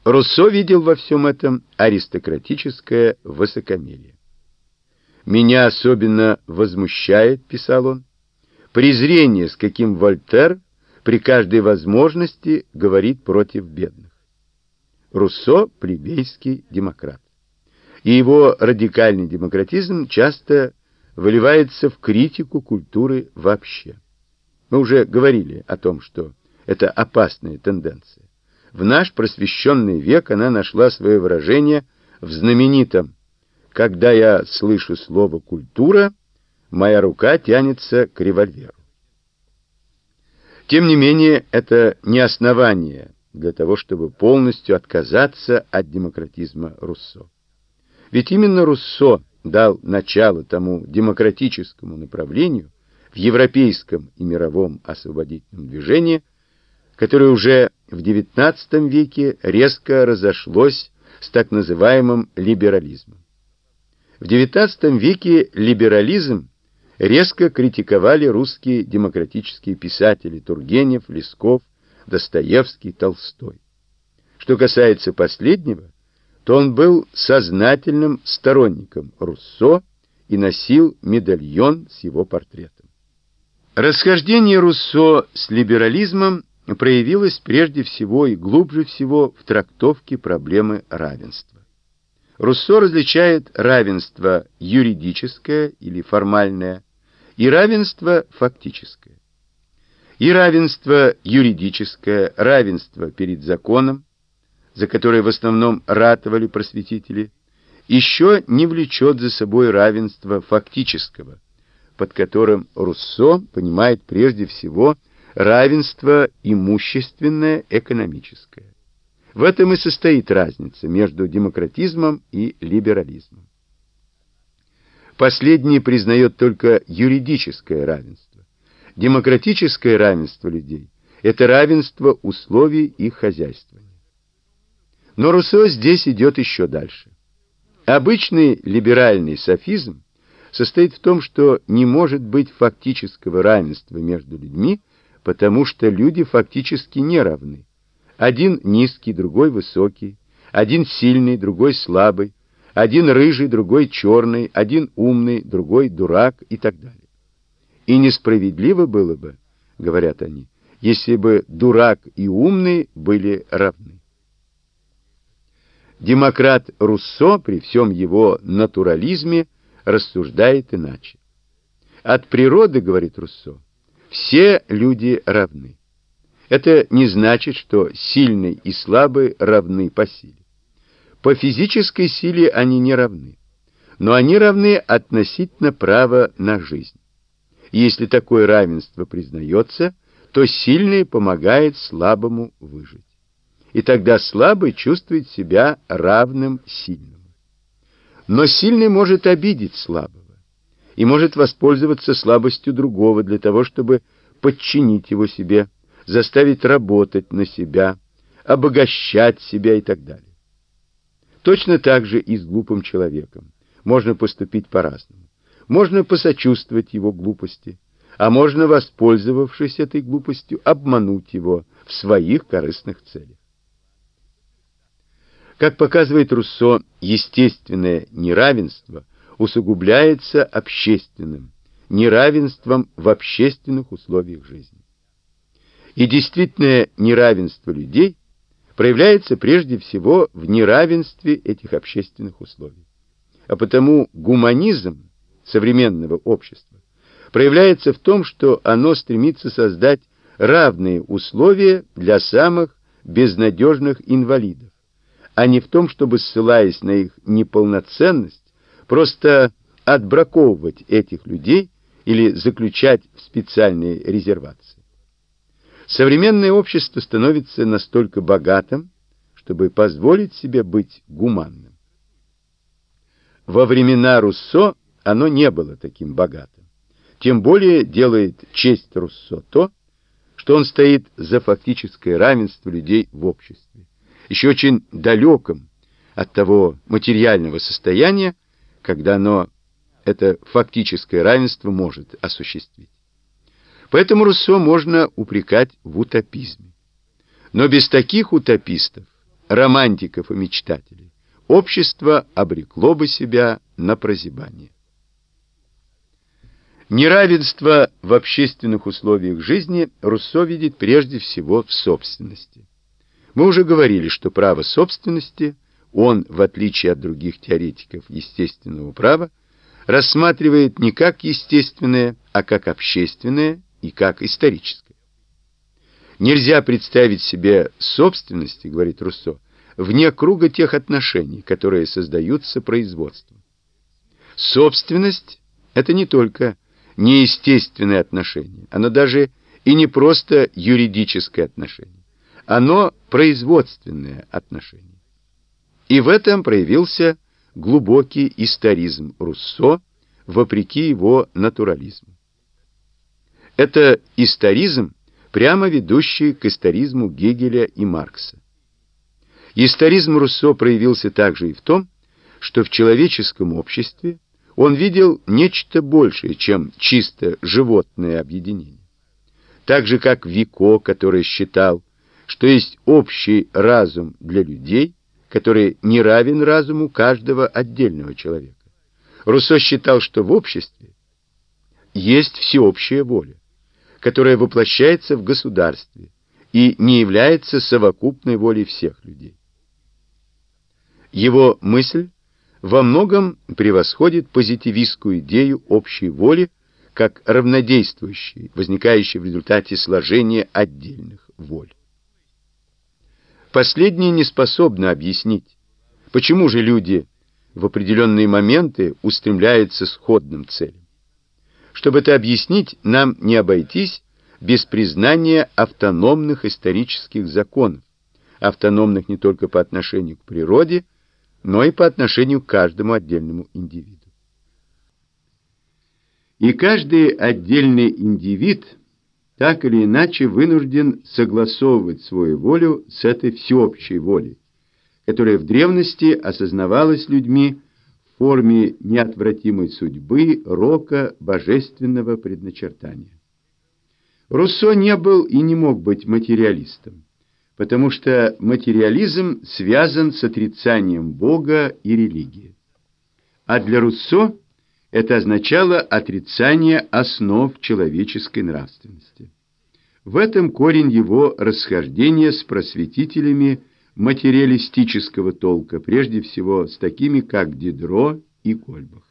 Руссо видел во всем этом аристократическое высокомерие. «Меня особенно возмущает, — писал он, — презрение, с каким Вольтер при каждой возможности говорит против бедных». Руссо — плебейский демократ, и его радикальный демократизм часто выливается в критику культуры вообще. Мы уже говорили о том, что это опасная тенденция. В наш просвещенный век она нашла свое выражение в знаменитом «Когда я слышу слово «культура», моя рука тянется к револьверу». Тем не менее, это не основание для того, чтобы полностью отказаться от демократизма Руссо. Ведь именно Руссо дал начало тому демократическому направлению в европейском и мировом освободительном движении, которое уже в XIX веке резко разошлось с так называемым либерализмом. В XIX веке либерализм резко критиковали русские демократические писатели Тургенев, Лесков, Достоевский, Толстой. Что касается последнего, то он был сознательным сторонником Руссо и носил медальон с его портретом. Расхождение Руссо с либерализмом проявилось прежде всего и глубже всего в трактовке проблемы равенства. Руссо различает равенство юридическое или формальное и равенство фактическое. И равенство юридическое, равенство перед законом, за которое в основном ратовали просветители, еще не влечет за собой равенство фактического, под которым Руссо понимает прежде всего равенство имущественное, экономическое. В этом и состоит разница между демократизмом и либерализмом. Последний признает только юридическое равенство. Демократическое равенство людей – это равенство условий их хозяйствования. Но Руссо здесь идет еще дальше. Обычный либеральный софизм состоит в том, что не может быть фактического равенства между людьми, потому что люди фактически не равны. Один низкий, другой высокий, один сильный, другой слабый, один рыжий, другой черный, один умный, другой дурак и так далее. И несправедливо было бы, говорят они, если бы дурак и умный были равны. Демократ Руссо при всем его натурализме рассуждает иначе. От природы, говорит Руссо, все люди равны. Это не значит, что сильный и слабый равны по силе. По физической силе они не равны, но они равны относительно права на жизнь. И если такое равенство признается, то сильный помогает слабому выжить. И тогда слабый чувствует себя равным сильному. Но сильный может обидеть слабого и может воспользоваться слабостью другого для того, чтобы подчинить его себе, заставить работать на себя, обогащать себя и так далее. Точно так же и с глупым человеком. Можно поступить по-разному. Можно посочувствовать его глупости, а можно, воспользовавшись этой глупостью, обмануть его в своих корыстных целях. Как показывает Руссо, естественное неравенство усугубляется общественным неравенством в общественных условиях жизни. И действительное неравенство людей проявляется прежде всего в неравенстве этих общественных условий. А потому гуманизм современного общества проявляется в том, что оно стремится создать равные условия для самых безнадежных инвалидов, а не в том, чтобы, ссылаясь на их неполноценность, просто отбраковывать этих людей или заключать в специальные резервации. Современное общество становится настолько богатым, чтобы позволить себе быть гуманным. Во времена Руссо оно не было таким богатым. Тем более делает честь Руссо то, что он стоит за фактическое равенство людей в обществе, еще очень далеком от того материального состояния, когда оно это фактическое равенство может осуществить. Поэтому Руссо можно упрекать в утопизме. Но без таких утопистов романтиков и мечтателей, общество обрекло бы себя на прозябание. Неравенство в общественных условиях жизни Руссо видит прежде всего в собственности. Мы уже говорили, что право собственности он, в отличие от других теоретиков естественного права, рассматривает не как естественное, а как общественное и как историческое. Нельзя представить себе собственности, говорит Руссо, вне круга тех отношений, которые создаются производством. Собственность — это не только неестественное отношение, оно даже и не просто юридическое отношение, оно производственное отношение. И в этом проявился глубокий историзм Руссо, вопреки его натурализму. Это историзм, прямо ведущий к историзму Гегеля и Маркса. Историзм Руссо проявился также и в том, что в человеческом обществе он видел нечто большее, чем чисто животное объединение. Так же, как Вико, который считал, что есть общий разум для людей, который не равен разуму каждого отдельного человека. Руссо считал, что в обществе есть всеобщая воля, которая воплощается в государстве и не является совокупной волей всех людей. Его мысль во многом превосходит позитивистскую идею общей воли как равнодействующей, возникающей в результате сложения отдельных воль. Последнее не способно объяснить, почему же люди в определенные моменты устремляются к сходным целям. Чтобы это объяснить, нам не обойтись без признания автономных исторических законов, автономных не только по отношению к природе, но и по отношению к каждому отдельному индивиду. И каждый отдельный индивид так или иначе вынужден согласовывать свою волю с этой всеобщей волей, которая в древности осознавалась людьми в форме неотвратимой судьбы, рока, божественного предначертания. Руссо не был и не мог быть материалистом, потому что материализм связан с отрицанием Бога и религии. А для Руссо это означало отрицание основ человеческой нравственности. В этом корень его расхождения с просветителями материалистического толка, прежде всего с такими, как Дидро и Кольбах.